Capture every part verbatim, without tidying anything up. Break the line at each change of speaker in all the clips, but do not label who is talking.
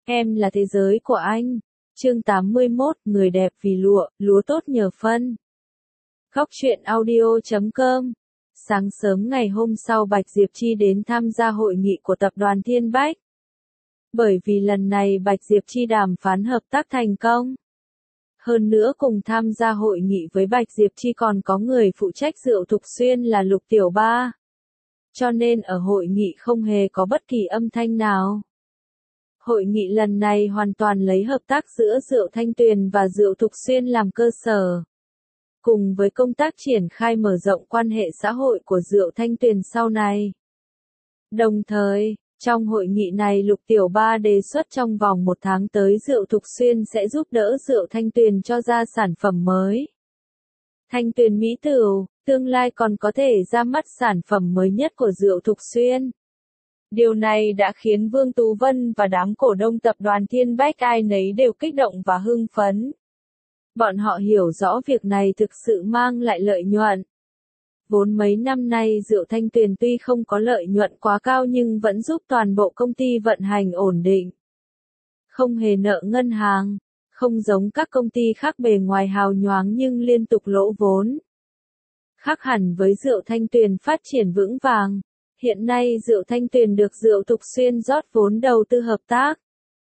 Em là thế giới của anh. Chương tám mươi mốt, người đẹp vì lụa, lúa tốt nhờ phân. Góc truyện audio chấm com. Sáng sớm ngày hôm sau Bạch Diệp Chi đến tham gia hội nghị của tập đoàn Thiên Bách. Bởi vì lần này Bạch Diệp Chi đàm phán hợp tác thành công. Hơn nữa cùng tham gia hội nghị với Bạch Diệp Chi còn có người phụ trách rượu Thục Xuyên là Lục Tiểu Ba. Cho nên ở hội nghị không hề có bất kỳ âm thanh nào. Hội nghị lần này hoàn toàn lấy hợp tác giữa Rượu Thanh Tuyền và Rượu Thục Xuyên làm cơ sở. Cùng với công tác triển khai mở rộng quan hệ xã hội của Rượu Thanh Tuyền sau này. Đồng thời, trong hội nghị này Lục Tiểu Ba đề xuất trong vòng một tháng tới Rượu Thục Xuyên sẽ giúp đỡ Rượu Thanh Tuyền cho ra sản phẩm mới. Thanh Tuyền Mỹ Tửu, tương lai còn có thể ra mắt sản phẩm mới nhất của Rượu Thục Xuyên. Điều này đã khiến Vương Tú Vân và đám cổ đông tập đoàn Thiên Bách ai nấy đều kích động và hưng phấn. Bọn họ hiểu rõ việc này thực sự mang lại lợi nhuận. Vốn mấy năm nay Rượu Thanh Tuyền tuy không có lợi nhuận quá cao nhưng vẫn giúp toàn bộ công ty vận hành ổn định. Không hề nợ ngân hàng, không giống các công ty khác bề ngoài hào nhoáng nhưng liên tục lỗ vốn. Khác hẳn với Rượu Thanh Tuyền phát triển vững vàng. Hiện nay Rượu Thanh Tuyền được Rượu Thục Xuyên rót vốn đầu tư hợp tác.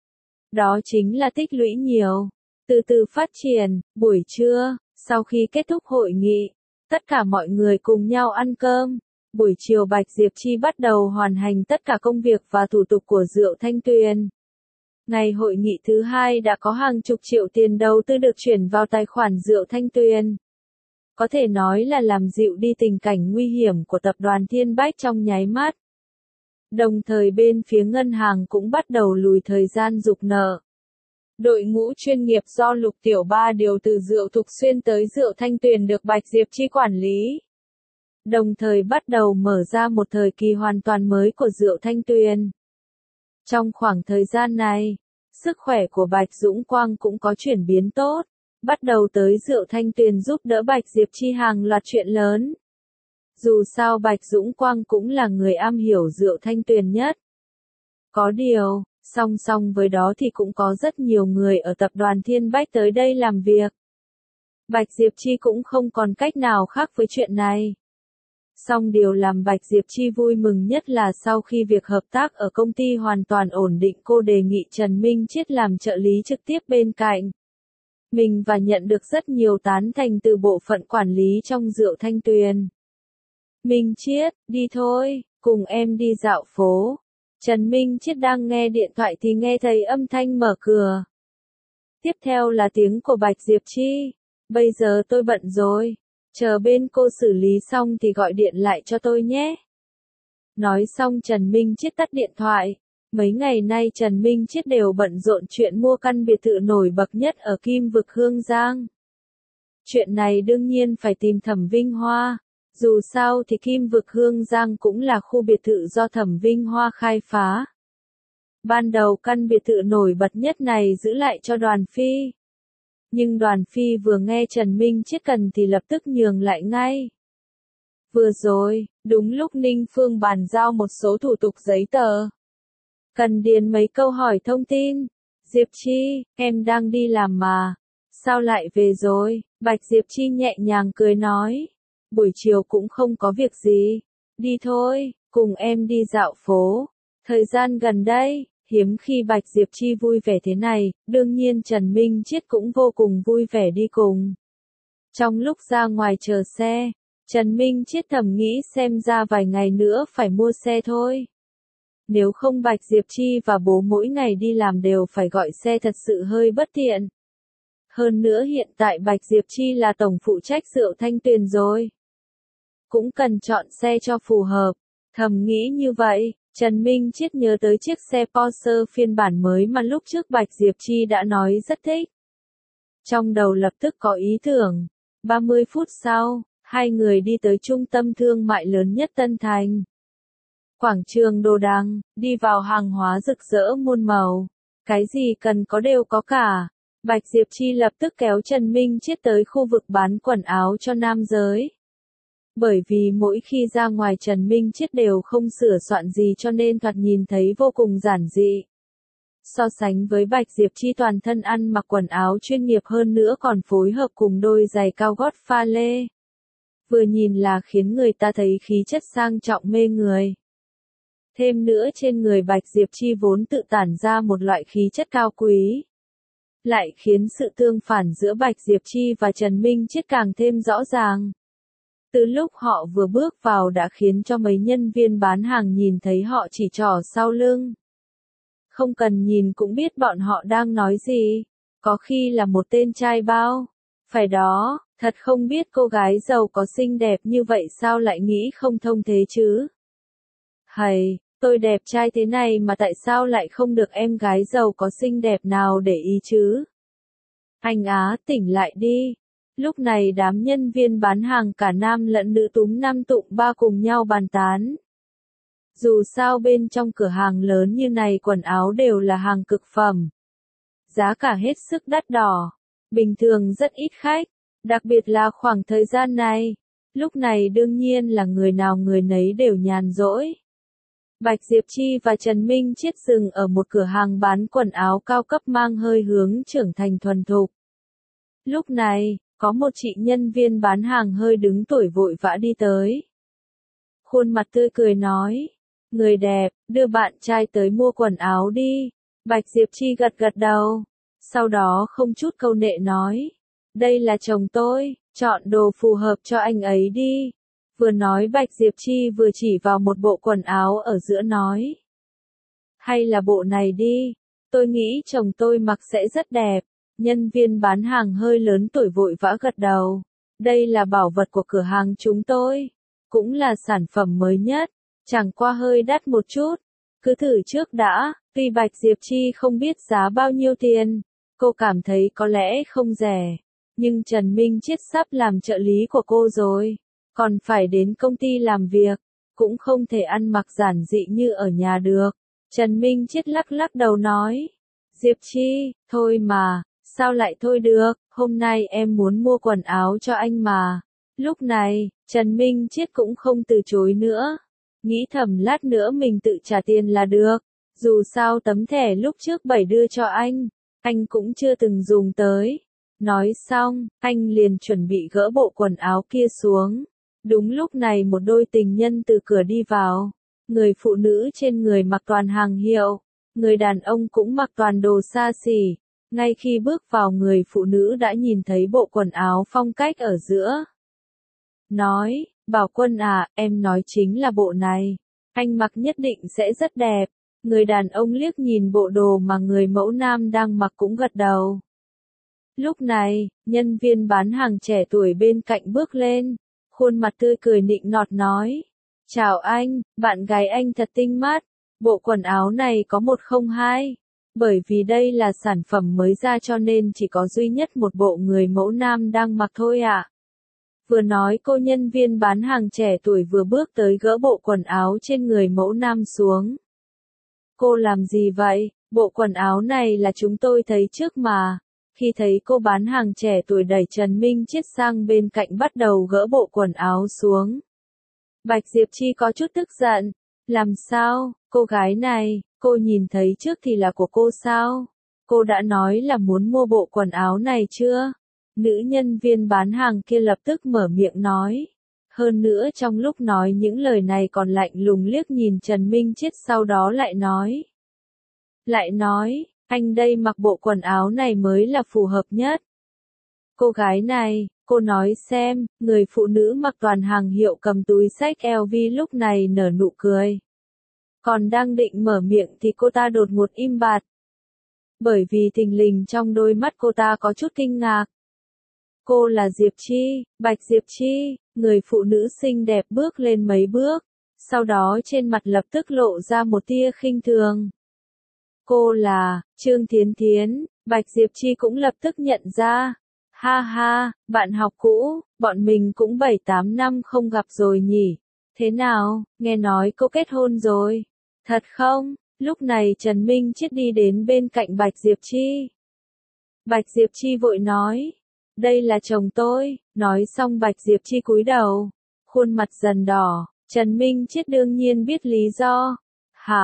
Đó chính là tích lũy nhiều, từ từ phát triển. Buổi trưa, sau khi kết thúc hội nghị, tất cả mọi người cùng nhau ăn cơm. Buổi chiều Bạch Diệp Chi bắt đầu hoàn thành tất cả công việc và thủ tục của Rượu Thanh Tuyền. Ngày hội nghị thứ hai đã có hàng chục triệu tiền đầu tư được chuyển vào tài khoản Rượu Thanh Tuyền. Có thể nói là làm dịu đi tình cảnh nguy hiểm của tập đoàn Thiên Bách trong nháy mắt. Đồng thời bên phía ngân hàng cũng bắt đầu lùi thời gian rục nợ. Đội ngũ chuyên nghiệp do Lục Tiểu Ba điều từ Rượu Thục Xuyên tới Rượu Thanh Tuyền được Bạch Diệp Chi quản lý. Đồng thời bắt đầu mở ra một thời kỳ hoàn toàn mới của Rượu Thanh Tuyền. Trong khoảng thời gian này, sức khỏe của Bạch Dũng Quang cũng có chuyển biến tốt. Bắt đầu tới Rượu Thanh Tuyền giúp đỡ Bạch Diệp Chi hàng loạt chuyện lớn. Dù sao Bạch Dũng Quang cũng là người am hiểu Rượu Thanh Tuyền nhất. Có điều, song song với đó thì cũng có rất nhiều người ở tập đoàn Thiên Bách tới đây làm việc. Bạch Diệp Chi cũng không còn cách nào khác với chuyện này. Song điều làm Bạch Diệp Chi vui mừng nhất là sau khi việc hợp tác ở công ty hoàn toàn ổn định cô đề nghị Trần Minh Chiết làm trợ lý trực tiếp bên cạnh. Mình và nhận được rất nhiều tán thành từ bộ phận quản lý trong Rượu Thanh Tuyền. Minh Chiết, đi thôi, cùng em đi dạo phố. Trần Minh Chiết đang nghe điện thoại thì nghe thấy âm thanh mở cửa. Tiếp theo là tiếng của Bạch Diệp Chi. Bây giờ tôi bận rồi. Chờ bên cô xử lý xong thì gọi điện lại cho tôi nhé. Nói xong Trần Minh Chiết tắt điện thoại. Mấy ngày nay Trần Minh Chiết đều bận rộn chuyện mua căn biệt thự nổi bật nhất ở Kim Vực Hương Giang. Chuyện này đương nhiên phải tìm Thẩm Vinh Hoa. Dù sao thì Kim Vực Hương Giang cũng là khu biệt thự do Thẩm Vinh Hoa khai phá. Ban đầu căn biệt thự nổi bật nhất này giữ lại cho Đoàn Phi. Nhưng Đoàn Phi vừa nghe Trần Minh Chiết cần thì lập tức nhường lại ngay. Vừa rồi, đúng lúc Ninh Phương bàn giao một số thủ tục giấy tờ. Cần điền mấy câu hỏi thông tin. Diệp Chi, em đang đi làm mà. Sao lại về rồi? Bạch Diệp Chi nhẹ nhàng cười nói. Buổi chiều cũng không có việc gì. Đi thôi, cùng em đi dạo phố. Thời gian gần đây, hiếm khi Bạch Diệp Chi vui vẻ thế này, đương nhiên Trần Minh Chiết cũng vô cùng vui vẻ đi cùng. Trong lúc ra ngoài chờ xe, Trần Minh Chiết thầm nghĩ xem ra vài ngày nữa phải mua xe thôi. Nếu không Bạch Diệp Chi và bố mỗi ngày đi làm đều phải gọi xe thật sự hơi bất tiện. Hơn nữa hiện tại Bạch Diệp Chi là tổng phụ trách Rượu Thanh Tuyền rồi. Cũng cần chọn xe cho phù hợp. Thầm nghĩ như vậy, Trần Minh Chiết nhớ tới chiếc xe Porsche phiên bản mới mà lúc trước Bạch Diệp Chi đã nói rất thích. Trong đầu lập tức có ý tưởng. ba mươi phút sau, hai người đi tới trung tâm thương mại lớn nhất Tân Thành. Quảng trường Đồ Đằng, đi vào hàng hóa rực rỡ muôn màu. Cái gì cần có đều có cả. Bạch Diệp Chi lập tức kéo Trần Minh Chiết tới khu vực bán quần áo cho nam giới. Bởi vì mỗi khi ra ngoài Trần Minh Chiết đều không sửa soạn gì cho nên thoạt nhìn thấy vô cùng giản dị. So sánh với Bạch Diệp Chi toàn thân ăn mặc quần áo chuyên nghiệp hơn nữa còn phối hợp cùng đôi giày cao gót pha lê. Vừa nhìn là khiến người ta thấy khí chất sang trọng mê người. Thêm nữa trên người Bạch Diệp Chi vốn tự tản ra một loại khí chất cao quý. Lại khiến sự tương phản giữa Bạch Diệp Chi và Trần Minh Chiết càng thêm rõ ràng. Từ lúc họ vừa bước vào đã khiến cho mấy nhân viên bán hàng nhìn thấy họ chỉ trỏ sau lưng. Không cần nhìn cũng biết bọn họ đang nói gì, có khi là một tên trai bao. Phải đó, thật không biết cô gái giàu có xinh đẹp như vậy sao lại nghĩ không thông thế chứ. Hầy, tôi đẹp trai thế này mà tại sao lại không được em gái giàu có xinh đẹp nào để ý chứ? Anh Á tỉnh lại đi. Lúc này đám nhân viên bán hàng cả nam lẫn nữ túm năm tụm ba cùng nhau bàn tán. Dù sao bên trong cửa hàng lớn như này quần áo đều là hàng cực phẩm. Giá cả hết sức đắt đỏ. Bình thường rất ít khách, đặc biệt là khoảng thời gian này. Lúc này đương nhiên là người nào người nấy đều nhàn rỗi. Bạch Diệp Chi và Trần Minh Chiết dừng ở một cửa hàng bán quần áo cao cấp mang hơi hướng trưởng thành thuần thục. Lúc này, có một chị nhân viên bán hàng hơi đứng tuổi vội vã đi tới. Khuôn mặt tươi cười nói, người đẹp, đưa bạn trai tới mua quần áo đi. Bạch Diệp Chi gật gật đầu, sau đó không chút câu nệ nói, đây là chồng tôi, chọn đồ phù hợp cho anh ấy đi. Vừa nói Bạch Diệp Chi vừa chỉ vào một bộ quần áo ở giữa nói. Hay là bộ này đi, tôi nghĩ chồng tôi mặc sẽ rất đẹp. Nhân viên bán hàng hơi lớn tuổi vội vã gật đầu. Đây là bảo vật của cửa hàng chúng tôi. Cũng là sản phẩm mới nhất. Chẳng qua hơi đắt một chút. Cứ thử trước đã. Tuy Bạch Diệp Chi không biết giá bao nhiêu tiền. Cô cảm thấy có lẽ không rẻ. Nhưng Trần Minh Chiết sắp làm trợ lý của cô rồi. Còn phải đến công ty làm việc. Cũng không thể ăn mặc giản dị như ở nhà được. Trần Minh Chiết lắc lắc đầu nói. Diệp Chi, thôi mà. Sao lại thôi được, hôm nay em muốn mua quần áo cho anh mà. Lúc này, Trần Minh Chiết cũng không từ chối nữa. Nghĩ thầm lát nữa mình tự trả tiền là được. Dù sao tấm thẻ lúc trước bảy đưa cho anh, anh cũng chưa từng dùng tới. Nói xong, anh liền chuẩn bị gỡ bộ quần áo kia xuống. Đúng lúc này một đôi tình nhân từ cửa đi vào. Người phụ nữ trên người mặc toàn hàng hiệu. Người đàn ông cũng mặc toàn đồ xa xỉ. Ngay khi bước vào người phụ nữ đã nhìn thấy bộ quần áo phong cách ở giữa. Nói, Bảo Quân à, em nói chính là bộ này. Anh mặc nhất định sẽ rất đẹp. Người đàn ông liếc nhìn bộ đồ mà người mẫu nam đang mặc cũng gật đầu. Lúc này, nhân viên bán hàng trẻ tuổi bên cạnh bước lên. Khuôn mặt tươi cười nịnh nọt nói. Chào anh, bạn gái anh thật tinh mắt. Bộ quần áo này có một không hai. Bởi vì đây là sản phẩm mới ra cho nên chỉ có duy nhất một bộ người mẫu nam đang mặc thôi ạ. À. Vừa nói cô nhân viên bán hàng trẻ tuổi vừa bước tới gỡ bộ quần áo trên người mẫu nam xuống. Cô làm gì vậy? Bộ quần áo này là chúng tôi thấy trước mà. Khi thấy cô bán hàng trẻ tuổi đẩy Trần Minh Chiết sang bên cạnh bắt đầu gỡ bộ quần áo xuống. Bạch Diệp Chi có chút tức giận. Làm sao, cô gái này, cô nhìn thấy trước thì là của cô sao? Cô đã nói là muốn mua bộ quần áo này chưa? Nữ nhân viên bán hàng kia lập tức mở miệng nói. Hơn nữa trong lúc nói những lời này còn lạnh lùng liếc nhìn Trần Minh Chiết sau đó lại nói. Lại nói, anh đây mặc bộ quần áo này mới là phù hợp nhất. Cô gái này, cô nói xem, người phụ nữ mặc toàn hàng hiệu cầm túi xách L V lúc này nở nụ cười. Còn đang định mở miệng thì cô ta đột ngột im bặt. Bởi vì thình lình trong đôi mắt cô ta có chút kinh ngạc. Cô là Diệp Chi, Bạch Diệp Chi, người phụ nữ xinh đẹp bước lên mấy bước, sau đó trên mặt lập tức lộ ra một tia khinh thường. Cô là, Trương Thiến Thiến, Bạch Diệp Chi cũng lập tức nhận ra. Ha ha, bạn học cũ, bọn mình cũng bảy tám năm không gặp rồi nhỉ. Thế nào, nghe nói cô kết hôn rồi. Thật không? Lúc này Trần Minh Chiết đi đến bên cạnh Bạch Diệp Chi. Bạch Diệp Chi vội nói. Đây là chồng tôi. Nói xong Bạch Diệp Chi cúi đầu. Khuôn mặt dần đỏ. Trần Minh Chiết đương nhiên biết lý do. Hả,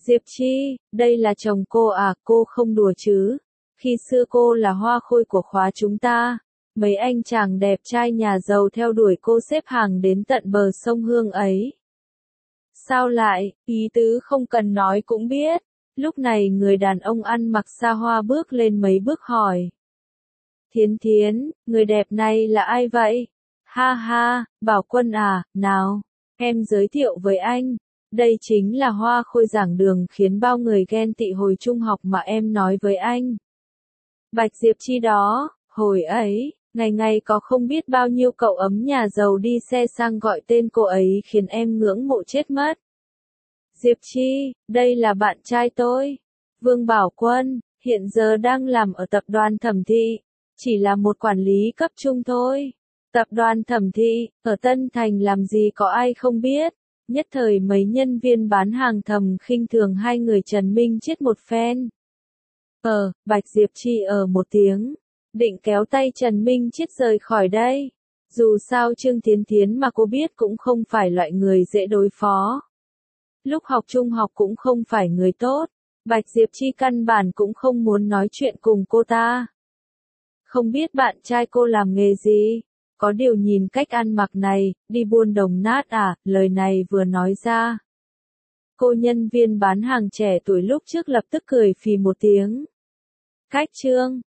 Diệp Chi, đây là chồng cô à, cô không đùa chứ. Khi xưa cô là hoa khôi của khóa chúng ta. Mấy anh chàng đẹp trai nhà giàu theo đuổi cô xếp hàng đến tận bờ sông Hương ấy. Sao lại, ý tứ không cần nói cũng biết. Lúc này người đàn ông ăn mặc xa hoa bước lên mấy bước hỏi. Thiến Thiến, người đẹp này là ai vậy? Ha ha, Bảo Quân à, nào, em giới thiệu với anh. Đây chính là hoa khôi giảng đường khiến bao người ghen tị hồi trung học mà em nói với anh. Bạch Diệp Chi đó, hồi ấy, ngày ngày có không biết bao nhiêu cậu ấm nhà giàu đi xe sang gọi tên cô ấy khiến em ngưỡng mộ chết mất. Diệp Chi, đây là bạn trai tôi. Vương Bảo Quân, hiện giờ đang làm ở tập đoàn Thẩm Thị, chỉ là một quản lý cấp trung thôi. Tập đoàn Thẩm Thị, ở Tân Thành làm gì có ai không biết. Nhất thời mấy nhân viên bán hàng thầm khinh thường hai người Trần Minh Chết một phen. Ờ, Bạch Diệp Chi ở một tiếng, định kéo tay Trần Minh Chết rời khỏi đây. Dù sao Trương Thiến Thiến mà cô biết cũng không phải loại người dễ đối phó. Lúc học trung học cũng không phải người tốt, Bạch Diệp Chi căn bản cũng không muốn nói chuyện cùng cô ta. Không biết bạn trai cô làm nghề gì? Có điều nhìn cách ăn mặc này, đi buôn đồng nát à, lời này vừa nói ra. Cô nhân viên bán hàng trẻ tuổi lúc trước lập tức cười phì một tiếng. Cách Trương